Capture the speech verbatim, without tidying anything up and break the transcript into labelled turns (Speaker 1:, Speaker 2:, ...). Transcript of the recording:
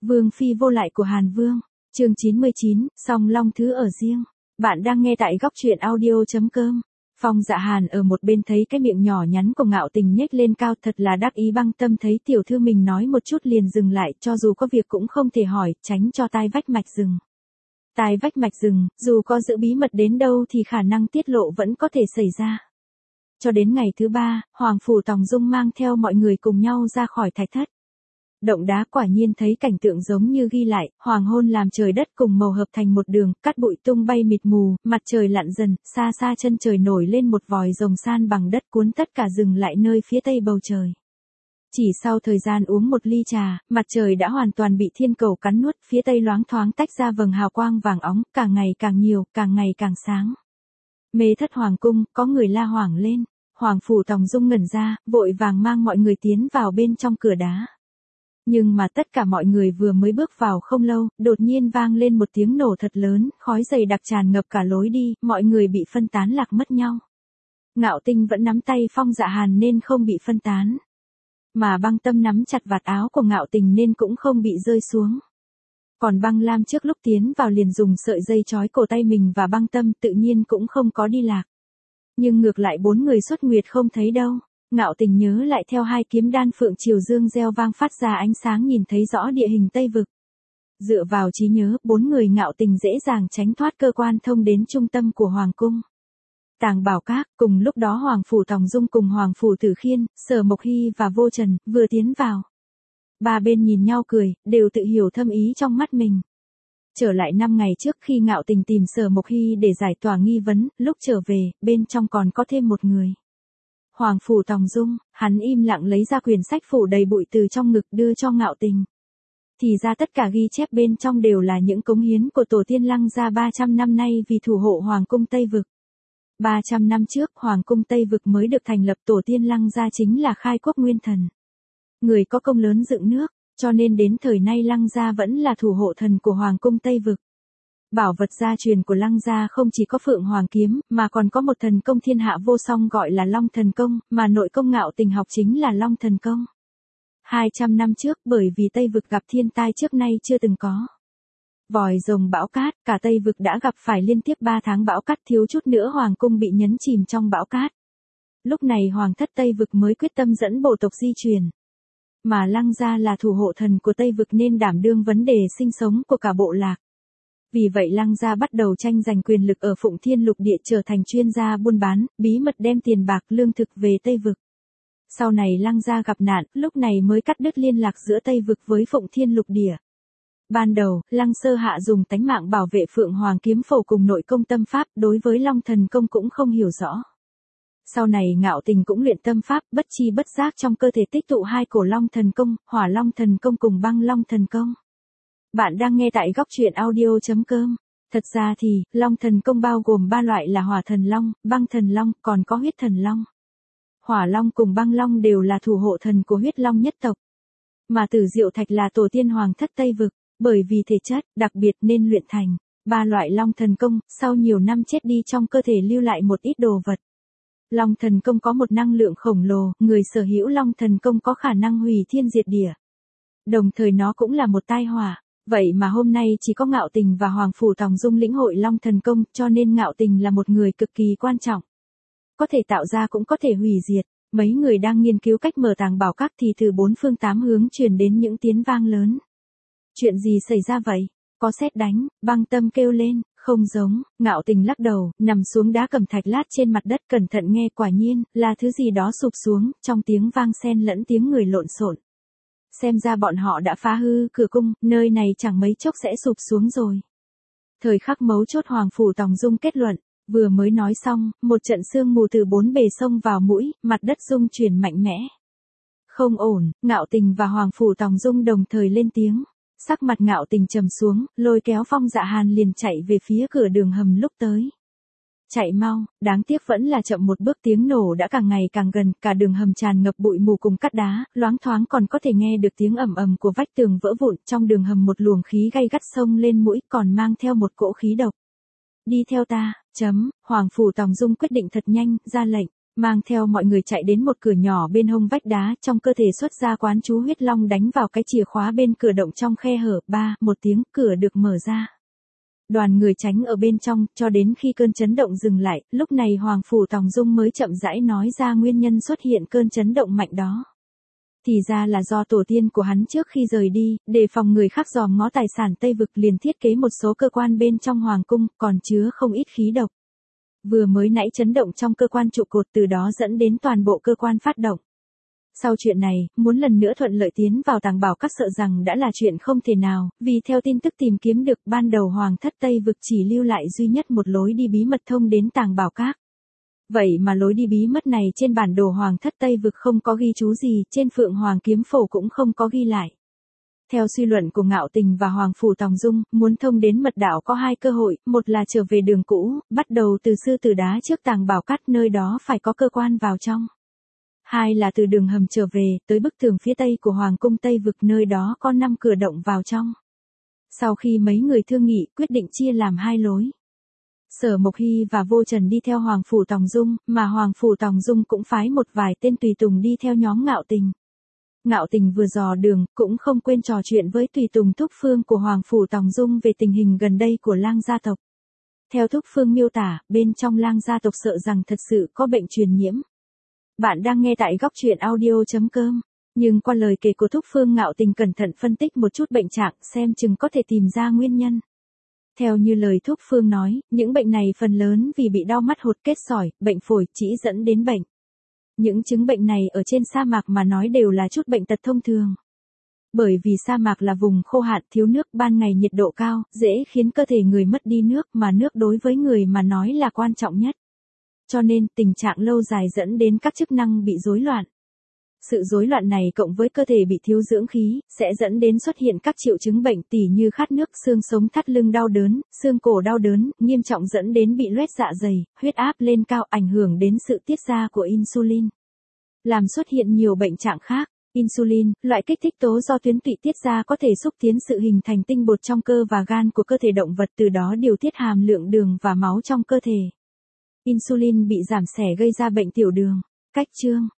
Speaker 1: Vương phi vô lại của Hàn Vương, chương chín mươi chín, song long thứ ở riêng. Bạn đang nghe tại góc truyện audio chấm com. Phong Dạ Hàn ở một bên thấy cái miệng nhỏ nhắn của Ngạo Tình nhếch lên cao, thật là đắc ý. Băng Tâm thấy tiểu thư mình nói một chút liền dừng lại, cho dù có việc cũng không thể hỏi, tránh cho tai vách mạch rừng. Tai vách mạch rừng, dù có giữ bí mật đến đâu thì khả năng tiết lộ vẫn có thể xảy ra. Cho đến ngày thứ ba, Hoàng Phủ Tòng Dung mang theo mọi người cùng nhau ra khỏi thạch thất. Động đá quả nhiên thấy cảnh tượng giống như ghi lại, hoàng hôn làm trời đất cùng màu hợp thành một đường, cát bụi tung bay mịt mù, mặt trời lặn dần, xa xa chân trời nổi lên một vòi rồng san bằng đất cuốn tất cả dừng lại nơi phía tây bầu trời. Chỉ sau thời gian uống một ly trà, mặt trời đã hoàn toàn bị thiên cầu cắn nuốt, phía tây loáng thoáng tách ra vầng hào quang vàng óng, càng ngày càng nhiều, càng ngày càng sáng. Mê thất hoàng cung, có người la hoảng lên, Hoàng Phủ Tòng Dung ngẩn ra, vội vàng mang mọi người tiến vào bên trong cửa đá. Nhưng mà tất cả mọi người vừa mới bước vào không lâu, đột nhiên vang lên một tiếng nổ thật lớn, khói dày đặc tràn ngập cả lối đi, mọi người bị phân tán lạc mất nhau. Ngạo Tinh vẫn nắm tay Phong Dạ Hàn nên không bị phân tán. Mà Băng Tâm nắm chặt vạt áo của Ngạo Tình nên cũng không bị rơi xuống. Còn Băng Lam trước lúc tiến vào liền dùng sợi dây trói cổ tay mình và Băng Tâm, tự nhiên cũng không có đi lạc. Nhưng ngược lại bốn người xuất nguyệt không thấy đâu. Ngạo Tình nhớ lại theo hai kiếm đan phượng triều dương reo vang phát ra ánh sáng nhìn thấy rõ địa hình Tây Vực. Dựa vào trí nhớ, bốn người Ngạo Tình dễ dàng tránh thoát cơ quan thông đến trung tâm của Hoàng cung. Tàng Bảo Các, cùng lúc đó Hoàng Phủ Tòng Dung cùng Hoàng Phủ Tử Khiên, Sở Mộc Hy và Vô Trần, vừa tiến vào. Ba bên nhìn nhau cười, đều tự hiểu thâm ý trong mắt mình. Trở lại năm ngày trước khi Ngạo Tình tìm Sở Mộc Hy để giải tỏa nghi vấn, lúc trở về, bên trong còn có thêm một người. Hoàng Phủ Tòng Dung, hắn im lặng lấy ra quyển sách phủ đầy bụi từ trong ngực đưa cho Ngạo Tình. Thì ra tất cả ghi chép bên trong đều là những cống hiến của tổ tiên Lăng gia ba trăm năm nay vì thủ hộ Hoàng cung Tây Vực. ba trăm năm trước, Hoàng cung Tây Vực mới được thành lập, tổ tiên Lăng gia chính là khai quốc nguyên thần. Người có công lớn dựng nước, cho nên đến thời nay Lăng gia vẫn là thủ hộ thần của Hoàng cung Tây Vực. Bảo vật gia truyền của Lăng gia không chỉ có Phượng Hoàng kiếm, mà còn có một thần công thiên hạ vô song gọi là Long Thần Công, mà nội công Ngạo Tình học chính là Long Thần Công. hai trăm năm trước, bởi vì Tây Vực gặp thiên tai trước nay chưa từng có. Vòi rồng bão cát, cả Tây Vực đã gặp phải liên tiếp ba tháng bão cát, thiếu chút nữa Hoàng cung bị nhấn chìm trong bão cát. Lúc này Hoàng thất Tây Vực mới quyết tâm dẫn bộ tộc di chuyển. Mà Lăng gia là thủ hộ thần của Tây Vực nên đảm đương vấn đề sinh sống của cả bộ lạc. Vì vậy Lăng gia bắt đầu tranh giành quyền lực ở Phụng Thiên Lục Địa, trở thành chuyên gia buôn bán, bí mật đem tiền bạc lương thực về Tây Vực. Sau này Lăng gia gặp nạn, lúc này mới cắt đứt liên lạc giữa Tây Vực với Phụng Thiên Lục Địa. Ban đầu, Lăng Sơ Hạ dùng tánh mạng bảo vệ Phượng Hoàng kiếm phổ cùng nội công tâm pháp, đối với Long Thần Công cũng không hiểu rõ. Sau này Ngạo Tình cũng luyện tâm pháp, bất chi bất giác trong cơ thể tích tụ hai cổ Long Thần Công, Hỏa Long Thần Công cùng Băng Long Thần Công. Bạn đang nghe tại góc truyện audio chấm com. Thật ra thì, Long Thần Công bao gồm ba loại là Hỏa Thần Long, Băng Thần Long, còn có Huyết Thần Long. Hỏa Long cùng Băng Long đều là thủ hộ thần của Huyết Long nhất tộc. Mà Tử Diệu Thạch là tổ tiên Hoàng thất Tây Vực, bởi vì thể chất đặc biệt nên luyện thành ba loại Long Thần Công, sau nhiều năm chết đi trong cơ thể lưu lại một ít đồ vật. Long Thần Công có một năng lượng khổng lồ, người sở hữu Long Thần Công có khả năng hủy thiên diệt địa. Đồng thời nó cũng là một tai họa. Vậy mà hôm nay chỉ có Ngạo Tình và Hoàng Phủ Tòng Dung lĩnh hội Long Thần Công, cho nên Ngạo Tình là một người cực kỳ quan trọng. Có thể tạo ra cũng có thể hủy diệt. Mấy người đang nghiên cứu cách mở Tàng Bảo Các thì từ bốn phương tám hướng truyền đến những tiếng vang lớn. Chuyện gì xảy ra vậy? Có sét đánh, Băng Tâm kêu lên, không giống. Ngạo Tình lắc đầu, nằm xuống đá cẩm thạch lát trên mặt đất, cẩn thận nghe, quả nhiên là thứ gì đó sụp xuống, trong tiếng vang xen lẫn tiếng người lộn xộn. Xem ra bọn họ đã phá hư cửa cung, nơi này chẳng mấy chốc sẽ sụp xuống rồi. Thời khắc mấu chốt Hoàng Phủ Tòng Dung kết luận, vừa mới nói xong, một trận sương mù từ bốn bề xông vào mũi, mặt đất rung chuyển mạnh mẽ. Không ổn, Ngạo Tình và Hoàng Phủ Tòng Dung đồng thời lên tiếng. Sắc mặt Ngạo Tình trầm xuống, lôi kéo Phong Dạ Hàn liền chạy về phía cửa đường hầm lúc tới. Chạy mau, đáng tiếc vẫn là chậm một bước, tiếng nổ đã càng ngày càng gần, cả đường hầm tràn ngập bụi mù cùng cát đá, loáng thoáng còn có thể nghe được tiếng ầm ầm của vách tường vỡ vụn, trong đường hầm một luồng khí gay gắt xông lên mũi, còn mang theo một cỗ khí độc. Đi theo ta, chấm, Hoàng Phủ Tòng Dung quyết định thật nhanh, ra lệnh. mang theo mọi người chạy đến một cửa nhỏ bên hông vách đá, trong cơ thể xuất ra quán chú huyết long đánh vào cái chìa khóa bên cửa động trong khe hở, ba, một tiếng, cửa được mở ra. Đoàn người tránh ở bên trong, cho đến khi cơn chấn động dừng lại, lúc này Hoàng Phủ Tòng Dung mới chậm rãi nói ra nguyên nhân xuất hiện cơn chấn động mạnh đó. Thì ra là do tổ tiên của hắn trước khi rời đi, để phòng người khác dòm ngó tài sản Tây Vực liền thiết kế một số cơ quan bên trong Hoàng cung, còn chứa không ít khí độc. Vừa mới nãy chấn động trong cơ quan trụ cột từ đó dẫn đến toàn bộ cơ quan phát động. Sau chuyện này, muốn lần nữa thuận lợi tiến vào tàng bảo các sợ rằng đã là chuyện không thể nào, vì theo tin tức tìm kiếm được ban đầu Hoàng thất Tây Vực chỉ lưu lại duy nhất một lối đi bí mật thông đến tàng bảo các. Vậy mà lối đi bí mật này trên bản đồ Hoàng thất Tây Vực không có ghi chú gì, trên Phượng Hoàng kiếm phổ cũng không có ghi lại. Theo suy luận của Ngạo Tình và Hoàng Phủ Tòng Dung, muốn thông đến mật đảo có hai cơ hội, một là trở về đường cũ, bắt đầu từ sư tử đá trước tàng bảo cát nơi đó phải có cơ quan vào trong. Hai là từ đường hầm trở về, tới bức tường phía tây của Hoàng cung Tây Vực nơi đó có năm cửa động vào trong. Sau khi mấy người thương nghị, quyết định chia làm hai lối. Sở Mộc Hy và Vô Trần đi theo Hoàng Phủ Tòng Dung, mà Hoàng Phủ Tòng Dung cũng phái một vài tên tùy tùng đi theo nhóm Ngạo Tình. Ngạo Tình vừa dò đường, cũng không quên trò chuyện với tùy tùng Thúc Phương của Hoàng Phủ Tòng Dung về tình hình gần đây của Lang gia tộc. Theo Thúc Phương miêu tả, bên trong Lang gia tộc sợ rằng thật sự có bệnh truyền nhiễm. Bạn đang nghe tại góc truyện audio chấm com. Nhưng qua lời kể của Thúc Phương, Ngạo Tình cẩn thận phân tích một chút bệnh trạng, xem chừng có thể tìm ra nguyên nhân. Theo như lời Thúc Phương nói, những bệnh này phần lớn vì bị đau mắt hột kết sỏi, bệnh phổi, trĩ dẫn đến bệnh. Những chứng bệnh này ở trên sa mạc mà nói đều là chút bệnh tật thông thường. Bởi vì sa mạc là vùng khô hạn, thiếu nước, ban ngày nhiệt độ cao, dễ khiến cơ thể người mất đi nước, mà nước đối với người mà nói là quan trọng nhất. Cho nên, tình trạng lâu dài dẫn đến các chức năng bị rối loạn. Sự rối loạn này cộng với cơ thể bị thiếu dưỡng khí, sẽ dẫn đến xuất hiện các triệu chứng bệnh tỉ như khát nước, xương sống thắt lưng đau đớn, xương cổ đau đớn, nghiêm trọng dẫn đến bị loét dạ dày, huyết áp lên cao, ảnh hưởng đến sự tiết ra của insulin. Làm xuất hiện nhiều bệnh trạng khác. Insulin, loại kích thích tố do tuyến tụy tiết ra có thể xúc tiến sự hình thành tinh bột trong cơ và gan của cơ thể động vật, từ đó điều tiết hàm lượng đường và máu trong cơ thể. Insulin bị giảm xẻ gây ra bệnh tiểu đường. Cách chương